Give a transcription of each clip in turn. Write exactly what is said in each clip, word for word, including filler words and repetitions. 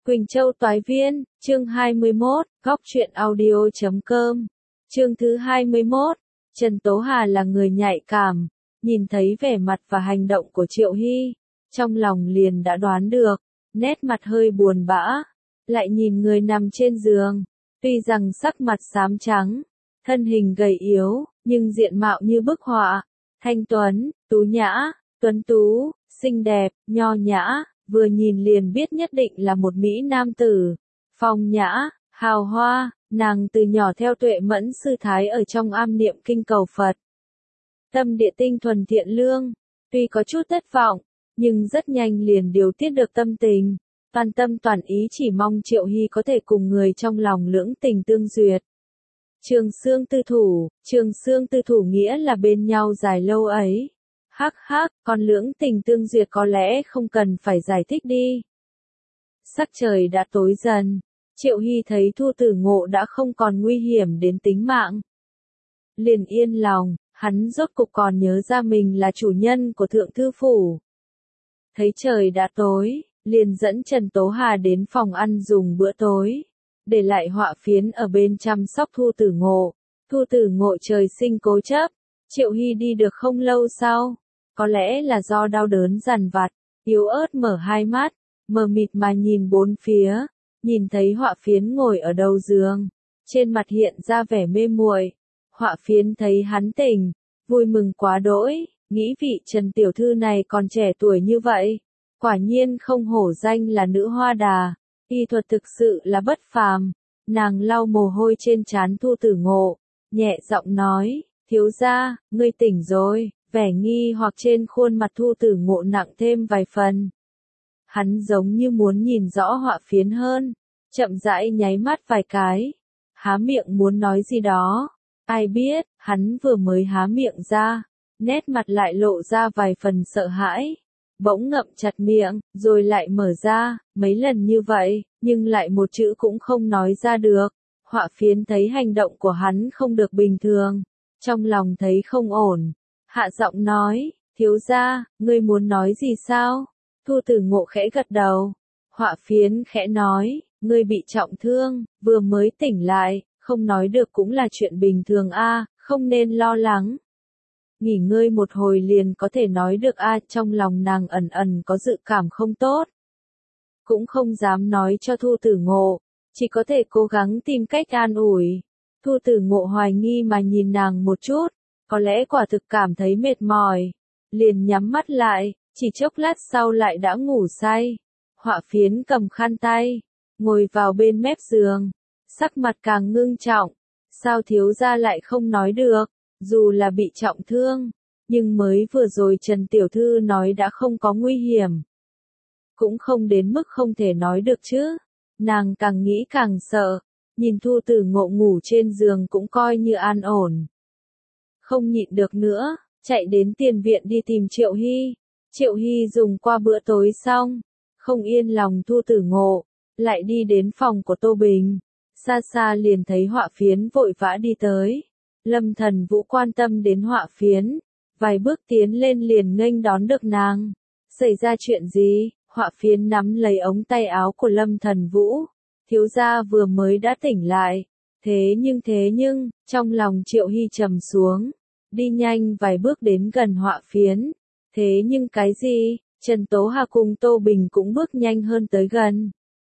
Quỳnh Châu Toái Viên, chương hai mươi mốt, góc truyện audio chấm com. Chương thứ hai mươi mốt, Trần Tố Hà là người nhạy cảm, nhìn thấy vẻ mặt và hành động của Triệu Hy, trong lòng liền đã đoán được, nét mặt hơi buồn bã, lại nhìn người nằm trên giường, tuy rằng sắc mặt xám trắng, thân hình gầy yếu, nhưng diện mạo như bức họa, thanh tuấn, tú nhã, tuấn tú, xinh đẹp, nho nhã. Vừa nhìn liền biết nhất định là một Mỹ nam tử, phong nhã, hào hoa, nàng từ nhỏ theo Tuệ Mẫn sư thái ở trong am niệm kinh cầu Phật. Tâm địa tinh thuần thiện lương, tuy có chút thất vọng, nhưng rất nhanh liền điều tiết được tâm tình, toàn tâm toàn ý chỉ mong Triệu Hy có thể cùng người trong lòng lưỡng tình tương duyệt. Trường xương tư thủ, trường xương tư thủ nghĩa là bên nhau dài lâu ấy. Hắc hắc, còn lưỡng tình tương duyệt có lẽ không cần phải giải thích đi. Sắc trời đã tối dần, Triệu Hy thấy Thu Tử Ngộ đã không còn nguy hiểm đến tính mạng. Liền yên lòng, hắn rốt cục còn nhớ ra mình là chủ nhân của Thượng Thư Phủ. Thấy trời đã tối, liền dẫn Trần Tố Hà đến phòng ăn dùng bữa tối, để lại Họa Phiến ở bên chăm sóc Thu Tử Ngộ. Thu Tử Ngộ trời sinh cố chấp, Triệu Hy đi được không lâu sau. Có lẽ là do đau đớn dằn vặt, yếu ớt mở hai mắt, mờ mịt mà nhìn bốn phía, nhìn thấy Họa Phiến ngồi ở đầu giường, trên mặt hiện ra vẻ mê muội. Họa Phiến thấy hắn tỉnh, vui mừng quá đỗi, nghĩ vị Trần tiểu thư này còn trẻ tuổi như vậy, quả nhiên không hổ danh là nữ hoa đà, y thuật thực sự là bất phàm. Nàng lau mồ hôi trên trán Thu Tử Ngộ, nhẹ giọng nói, thiếu gia, ngươi tỉnh rồi. Vẻ nghi hoặc trên khuôn mặt Thu Tử Ngộ nặng thêm vài phần. Hắn giống như muốn nhìn rõ Họa Phiến hơn, chậm rãi nháy mắt vài cái, há miệng muốn nói gì đó. Ai biết, hắn vừa mới há miệng ra, nét mặt lại lộ ra vài phần sợ hãi, bỗng ngậm chặt miệng, rồi lại mở ra, mấy lần như vậy, nhưng lại một chữ cũng không nói ra được. Họa Phiến thấy hành động của hắn không được bình thường, trong lòng thấy không ổn. Hạ giọng nói, thiếu gia, ngươi muốn nói gì sao? Thu Tử Ngộ khẽ gật đầu. Họa Phiến khẽ nói, ngươi bị trọng thương, vừa mới tỉnh lại, không nói được cũng là chuyện bình thường a, không nên lo lắng. Nghỉ ngơi một hồi liền có thể nói được a, trong lòng nàng ẩn ẩn có dự cảm không tốt. Cũng không dám nói cho Thu Tử Ngộ, chỉ có thể cố gắng tìm cách an ủi. Thu Tử Ngộ hoài nghi mà nhìn nàng một chút. Có lẽ quả thực cảm thấy mệt mỏi, liền nhắm mắt lại, chỉ chốc lát sau lại đã ngủ say. Họa Phiến cầm khăn tay, ngồi vào bên mép giường, sắc mặt càng ngưng trọng. Sao thiếu gia lại không nói được, dù là bị trọng thương, nhưng mới vừa rồi Trần tiểu thư nói đã không có nguy hiểm. Cũng không đến mức không thể nói được chứ. Nàng càng nghĩ càng sợ, nhìn Thu Tử Ngộ ngủ trên giường cũng coi như an ổn. Không nhịn được nữa, chạy đến tiền viện đi tìm Triệu Hy. Triệu Hy dùng qua bữa tối xong, không yên lòng Thu Tử Ngộ, lại đi đến phòng của Tô Bình. Xa xa liền thấy Họa Phiến vội vã đi tới. Lâm Thần Vũ quan tâm đến Họa Phiến, vài bước tiến lên liền nghênh đón được nàng. Xảy ra chuyện gì? Họa Phiến nắm lấy ống tay áo của Lâm Thần Vũ. Thiếu gia vừa mới đã tỉnh lại. Thế nhưng thế nhưng, trong lòng Triệu Hy trầm xuống, đi nhanh vài bước đến gần Họa Phiến. Thế nhưng cái gì? Trần Tố Hà cùng Tô Bình cũng bước nhanh hơn tới gần.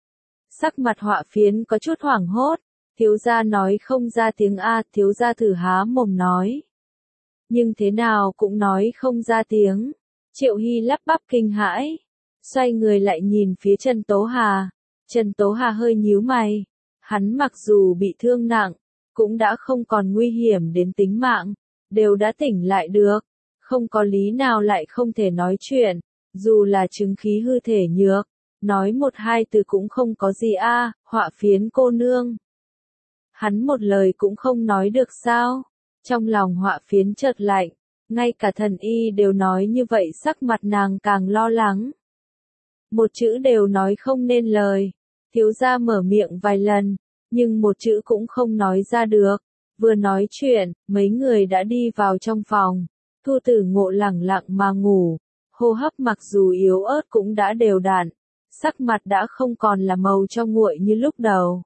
Sắc mặt Họa Phiến có chút hoảng hốt, thiếu gia nói không ra tiếng A, thiếu gia thử há mồm nói. Nhưng thế nào cũng nói không ra tiếng. Triệu Hy lắp bắp kinh hãi, xoay người lại nhìn phía Trần Tố Hà. Trần Tố Hà hơi nhíu mày. Hắn mặc dù bị thương nặng, cũng đã không còn nguy hiểm đến tính mạng, đều đã tỉnh lại được, không có lý nào lại không thể nói chuyện, dù là chứng khí hư thể nhược, nói một hai từ cũng không có gì a, à, Họa Phiến cô nương. Hắn một lời cũng không nói được sao? Trong lòng Họa Phiến chợt lạnh, ngay cả thần y đều nói như vậy sắc mặt nàng càng lo lắng. Một chữ đều nói không nên lời. Thiếu gia mở miệng vài lần, nhưng một chữ cũng không nói ra được. Vừa nói chuyện, mấy người đã đi vào trong phòng. Thu Tử Ngộ lẳng lặng mà ngủ, hô hấp mặc dù yếu ớt cũng đã đều đặn. sắc mặt đã không còn là màu cho nguội như lúc đầu.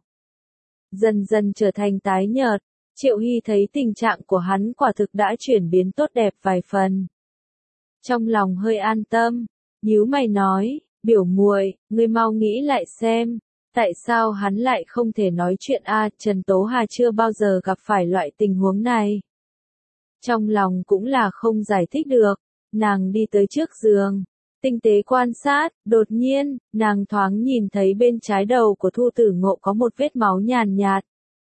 Dần dần trở thành tái nhợt, Triệu Hy thấy tình trạng của hắn quả thực đã chuyển biến tốt đẹp vài phần. Trong lòng hơi an tâm, nhíu mày nói, biểu muội, ngươi mau nghĩ lại xem, tại sao hắn lại không thể nói chuyện a? Trần Tố Hà chưa bao giờ gặp phải loại tình huống này. Trong lòng cũng là không giải thích được, nàng đi tới trước giường, tinh tế quan sát, đột nhiên, nàng thoáng nhìn thấy bên trái đầu của Thu Tử Ngộ có một vết máu nhàn nhạt.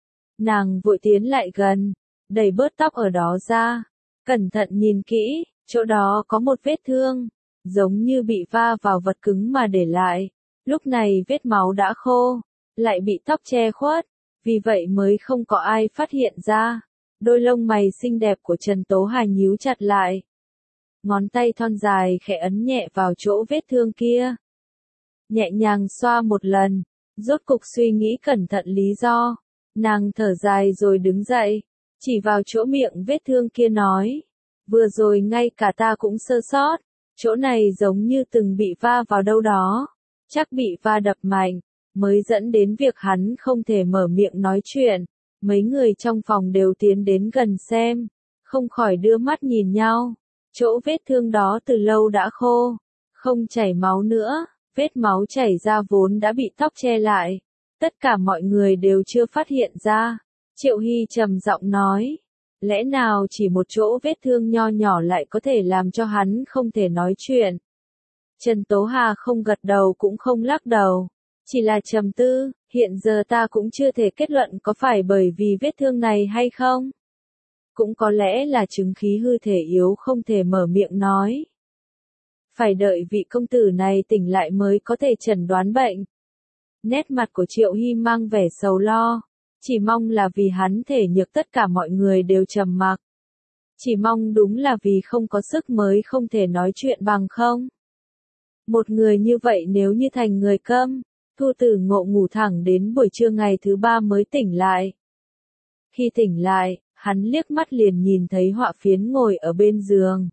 Nàng vội tiến lại gần, đẩy bớt tóc ở đó ra, cẩn thận nhìn kỹ, chỗ đó có một vết thương, giống như bị va vào vật cứng mà để lại. Lúc này vết máu đã khô, lại bị tóc che khuất, vì vậy mới không có ai phát hiện ra. Đôi lông mày xinh đẹp của Trần Tố Hà nhíu chặt lại. Ngón tay thon dài khẽ ấn nhẹ vào chỗ vết thương kia. Nhẹ nhàng xoa một lần, rốt cục suy nghĩ cẩn thận lý do. Nàng thở dài rồi đứng dậy, chỉ vào chỗ miệng vết thương kia nói. Vừa rồi ngay cả ta cũng sơ sót, chỗ này giống như từng bị va vào đâu đó. Chắc bị va đập mạnh, mới dẫn đến việc hắn không thể mở miệng nói chuyện. Mấy người trong phòng đều tiến đến gần xem, không khỏi đưa mắt nhìn nhau. Chỗ vết thương đó từ lâu đã khô, không chảy máu nữa, vết máu chảy ra vốn đã bị tóc che lại. Tất cả mọi người đều chưa phát hiện ra. Triệu Hy trầm giọng nói, lẽ nào chỉ một chỗ vết thương nho nhỏ lại có thể làm cho hắn không thể nói chuyện. Trần Tố Hà không gật đầu cũng không lắc đầu, chỉ là trầm tư, hiện giờ ta cũng chưa thể kết luận có phải bởi vì vết thương này hay không. Cũng có lẽ là chứng khí hư thể yếu không thể mở miệng nói. Phải đợi vị công tử này tỉnh lại mới có thể chẩn đoán bệnh. Nét mặt của Triệu Hy mang vẻ sầu lo, chỉ mong là vì hắn thể nhược tất cả mọi người đều trầm mặc. Chỉ mong đúng là vì không có sức mới không thể nói chuyện bằng không. Một người như vậy nếu như thành người câm, Thu Tử Ngộ ngủ thẳng đến buổi trưa ngày thứ ba mới tỉnh lại. Khi tỉnh lại, hắn liếc mắt liền nhìn thấy Họa Phiến ngồi ở bên giường.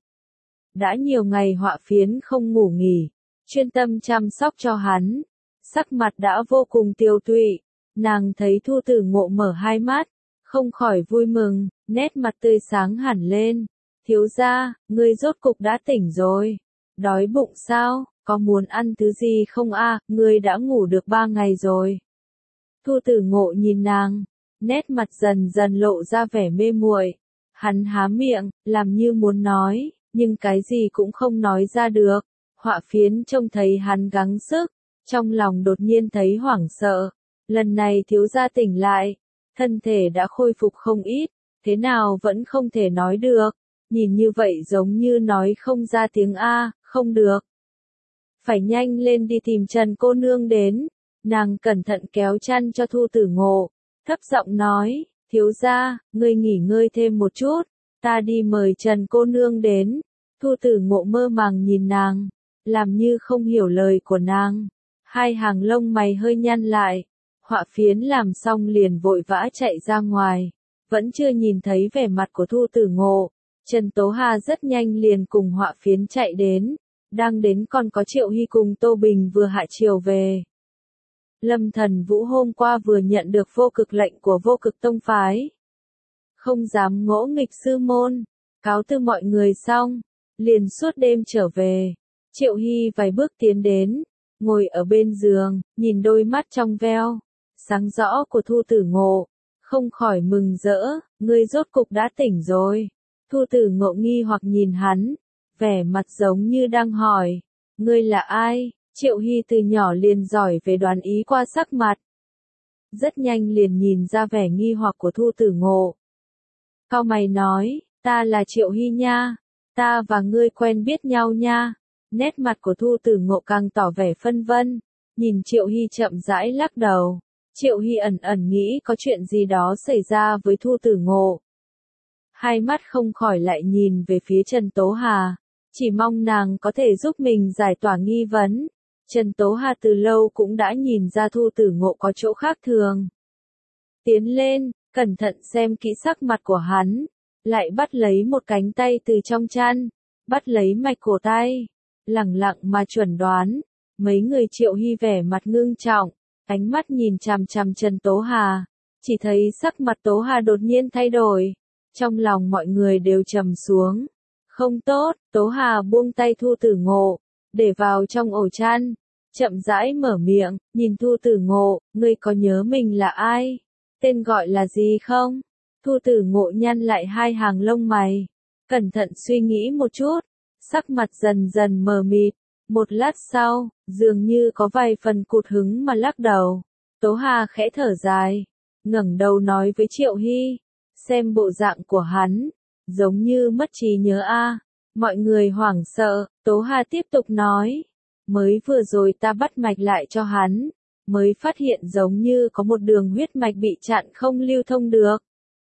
Đã nhiều ngày Họa Phiến không ngủ nghỉ, chuyên tâm chăm sóc cho hắn, sắc mặt đã vô cùng tiêu tụy. Nàng thấy Thu Tử Ngộ mở hai mắt, không khỏi vui mừng, nét mặt tươi sáng hẳn lên. Thiếu gia, ngươi rốt cục đã tỉnh rồi. Đói bụng sao? Có muốn ăn thứ gì không a? À, ngươi đã ngủ được ba ngày rồi. Thu Tử Ngộ nhìn nàng, nét mặt dần dần lộ ra vẻ mê muội. Hắn há miệng, làm như muốn nói, nhưng cái gì cũng không nói ra được. Họa Phiến trông thấy hắn gắng sức, trong lòng đột nhiên thấy hoảng sợ. Lần này thiếu gia tỉnh lại, thân thể đã khôi phục không ít, thế nào vẫn không thể nói được. Nhìn như vậy giống như nói không ra tiếng A, không được. Phải nhanh lên đi tìm Trần cô nương đến. Nàng cẩn thận kéo chăn cho Thu Tử Ngộ, thấp giọng nói, thiếu gia, ngươi nghỉ ngơi thêm một chút, ta đi mời Trần cô nương đến. Thu Tử Ngộ mơ màng nhìn nàng, làm như không hiểu lời của nàng. Hai hàng lông mày hơi nhăn lại, Họa Phiến làm xong liền vội vã chạy ra ngoài, vẫn chưa nhìn thấy vẻ mặt của Thu Tử Ngộ. Trần Tố Hà rất nhanh liền cùng Họa Phiến chạy đến, đang đến còn có Triệu Hy cùng Tô Bình vừa hạ triều về. Lâm Thần Vũ hôm qua vừa nhận được vô cực lệnh của vô cực tông phái. Không dám ngỗ nghịch sư môn, cáo từ mọi người xong, liền suốt đêm trở về. Triệu Hy vài bước tiến đến, ngồi ở bên giường, nhìn đôi mắt trong veo, sáng rõ của Thu Tử Ngộ, không khỏi mừng rỡ, ngươi rốt cục đã tỉnh rồi. Thu Tử Ngộ nghi hoặc nhìn hắn, vẻ mặt giống như đang hỏi, ngươi là ai? Triệu Hy từ nhỏ liền giỏi về đoán ý qua sắc mặt. Rất nhanh liền nhìn ra vẻ nghi hoặc của Thu Tử Ngộ. Cau mày nói, ta là Triệu Hy nha, ta và ngươi quen biết nhau nha. Nét mặt của Thu Tử Ngộ càng tỏ vẻ phân vân, nhìn Triệu Hy chậm rãi lắc đầu. Triệu Hy ẩn ẩn nghĩ có chuyện gì đó xảy ra với Thu Tử Ngộ. Hai mắt không khỏi lại nhìn về phía Trần Tố Hà, chỉ mong nàng có thể giúp mình giải tỏa nghi vấn. Trần Tố Hà từ lâu cũng đã nhìn ra Thu Tử Ngộ có chỗ khác thường. Tiến lên, cẩn thận xem kỹ sắc mặt của hắn, lại bắt lấy một cánh tay từ trong chăn, bắt lấy mạch cổ tay, lẳng lặng mà chuẩn đoán, Mấy người Triệu Hy vẻ mặt ngưng trọng, ánh mắt nhìn chằm chằm Trần Tố Hà, chỉ thấy sắc mặt Tố Hà đột nhiên thay đổi, trong lòng mọi người đều trầm xuống. Không tốt, Tố Hà buông tay Thu Tử Ngộ, để vào trong ổ chăn, chậm rãi mở miệng, nhìn Thu Tử Ngộ, ngươi có nhớ mình là ai? Tên gọi là gì không? Thu Tử Ngộ nhăn lại hai hàng lông mày, cẩn thận suy nghĩ một chút, sắc mặt dần dần mờ mịt, một lát sau, dường như có vài phần cụt hứng mà lắc đầu. Tố Hà khẽ thở dài, ngẩng đầu nói với Triệu Hy, xem bộ dạng của hắn, giống như mất trí nhớ a. Mọi người hoảng sợ, Tố Hà tiếp tục nói, mới vừa rồi ta bắt mạch lại cho hắn, mới phát hiện giống như có một đường huyết mạch bị chặn không lưu thông được.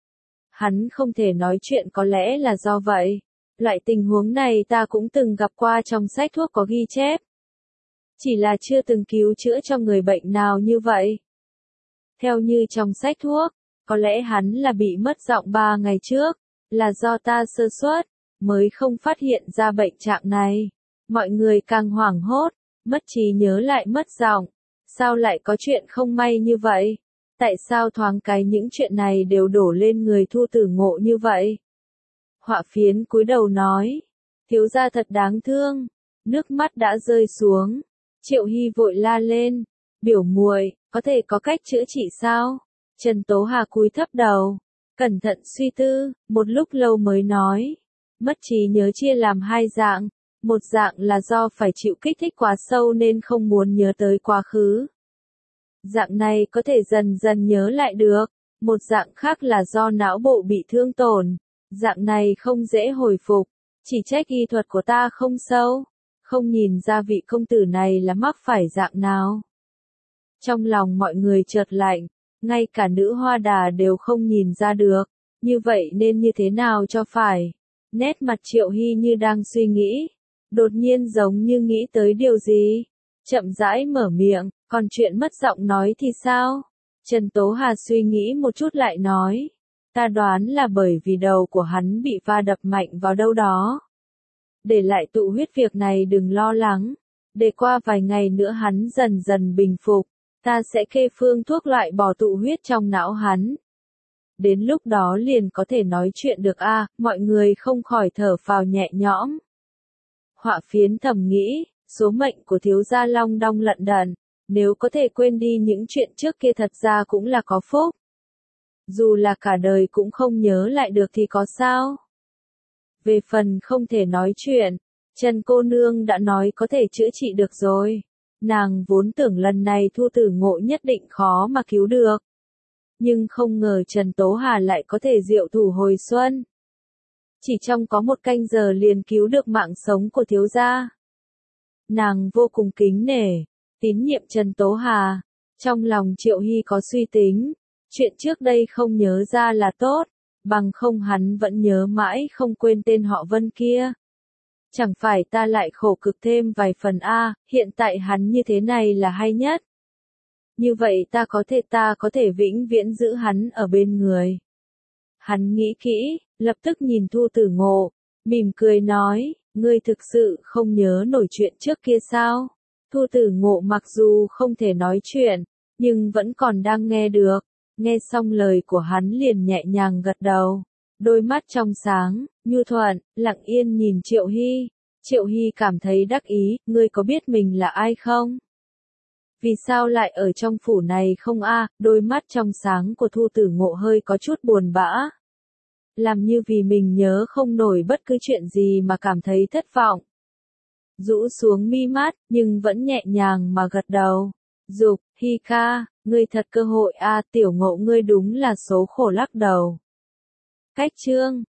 Hắn không thể nói chuyện có lẽ là do vậy. Loại tình huống này ta cũng từng gặp qua trong sách thuốc có ghi chép. Chỉ là chưa từng cứu chữa cho người bệnh nào như vậy. Theo như trong sách thuốc, có lẽ hắn là bị mất giọng ba ngày trước, là do ta sơ suất, mới không phát hiện ra bệnh trạng này. Mọi người càng hoảng hốt, mất trí nhớ lại mất giọng. Sao lại có chuyện không may như vậy? Tại sao thoáng cái những chuyện này đều đổ lên người Thu Tử Ngộ như vậy? Họa Phiến cúi đầu nói, thiếu gia thật đáng thương, nước mắt đã rơi xuống. Triệu Hy vội la lên, biểu muội, có thể có cách chữa trị sao? Trần Tố Hà cúi thấp đầu, cẩn thận suy tư, một lúc lâu mới nói, mất trí nhớ chia làm hai dạng, một dạng là do phải chịu kích thích quá sâu nên không muốn nhớ tới quá khứ. Dạng này có thể dần dần nhớ lại được, một dạng khác là do não bộ bị thương tổn. Dạng này không dễ hồi phục, chỉ trách y thuật của ta không sâu, không nhìn ra vị công tử này là mắc phải dạng nào. Trong lòng mọi người chợt lạnh, ngay cả nữ Hoa Đà đều không nhìn ra được, như vậy nên như thế nào cho phải. Nét mặt Triệu Hy như đang suy nghĩ, đột nhiên giống như nghĩ tới điều gì, chậm rãi mở miệng, còn chuyện mất giọng nói thì sao? Trần Tố Hà suy nghĩ một chút lại nói. Ta đoán là bởi vì đầu của hắn bị va đập mạnh vào đâu đó. Để lại tụ huyết việc này đừng lo lắng. Để qua vài ngày nữa hắn dần dần bình phục. Ta sẽ kê phương thuốc loại bỏ tụ huyết trong não hắn. Đến lúc đó liền có thể nói chuyện được a. Mọi người không khỏi thở phào nhẹ nhõm. Họa Phiến thầm nghĩ, số mệnh của thiếu gia long đong lận đận. Nếu có thể quên đi những chuyện trước kia thật ra cũng là có phúc. Dù là cả đời cũng không nhớ lại được thì có sao? Về phần không thể nói chuyện, Trần cô nương đã nói có thể chữa trị được rồi. Nàng vốn tưởng lần này Thu Tử Ngộ nhất định khó mà cứu được. Nhưng không ngờ Trần Tố Hà lại có thể diệu thủ hồi xuân. Chỉ trong có một canh giờ liền cứu được mạng sống của thiếu gia. Nàng vô cùng kính nể, tín nhiệm Trần Tố Hà. Trong lòng Triệu Hy có suy tính. Chuyện trước đây không nhớ ra là tốt, bằng không hắn vẫn nhớ mãi không quên tên họ Vân kia. Chẳng phải ta lại khổ cực thêm vài phần a, hiện tại hắn như thế này là hay nhất. Như vậy ta có thể ta có thể vĩnh viễn giữ hắn ở bên người. Hắn nghĩ kỹ, lập tức nhìn Thu Tử Ngộ, mỉm cười nói, ngươi thực sự không nhớ nổi chuyện trước kia sao? Thu Tử Ngộ mặc dù không thể nói chuyện, nhưng vẫn còn đang nghe được. Nghe xong lời của hắn liền nhẹ nhàng gật đầu, đôi mắt trong sáng, nhu thuận, lặng yên nhìn Triệu Hy. Triệu Hy cảm thấy đắc ý, ngươi có biết mình là ai không? Vì sao lại ở trong phủ này không a? Đôi mắt trong sáng của Thu Tử Ngộ hơi có chút buồn bã. Làm như vì mình nhớ không nổi bất cứ chuyện gì mà cảm thấy thất vọng. Rũ xuống mi mắt, nhưng vẫn nhẹ nhàng mà gật đầu. Dục, Hy ca, ngươi thật cơ hội a, Tiểu Ngộ ngươi đúng là số khổ lắc đầu. Cách chương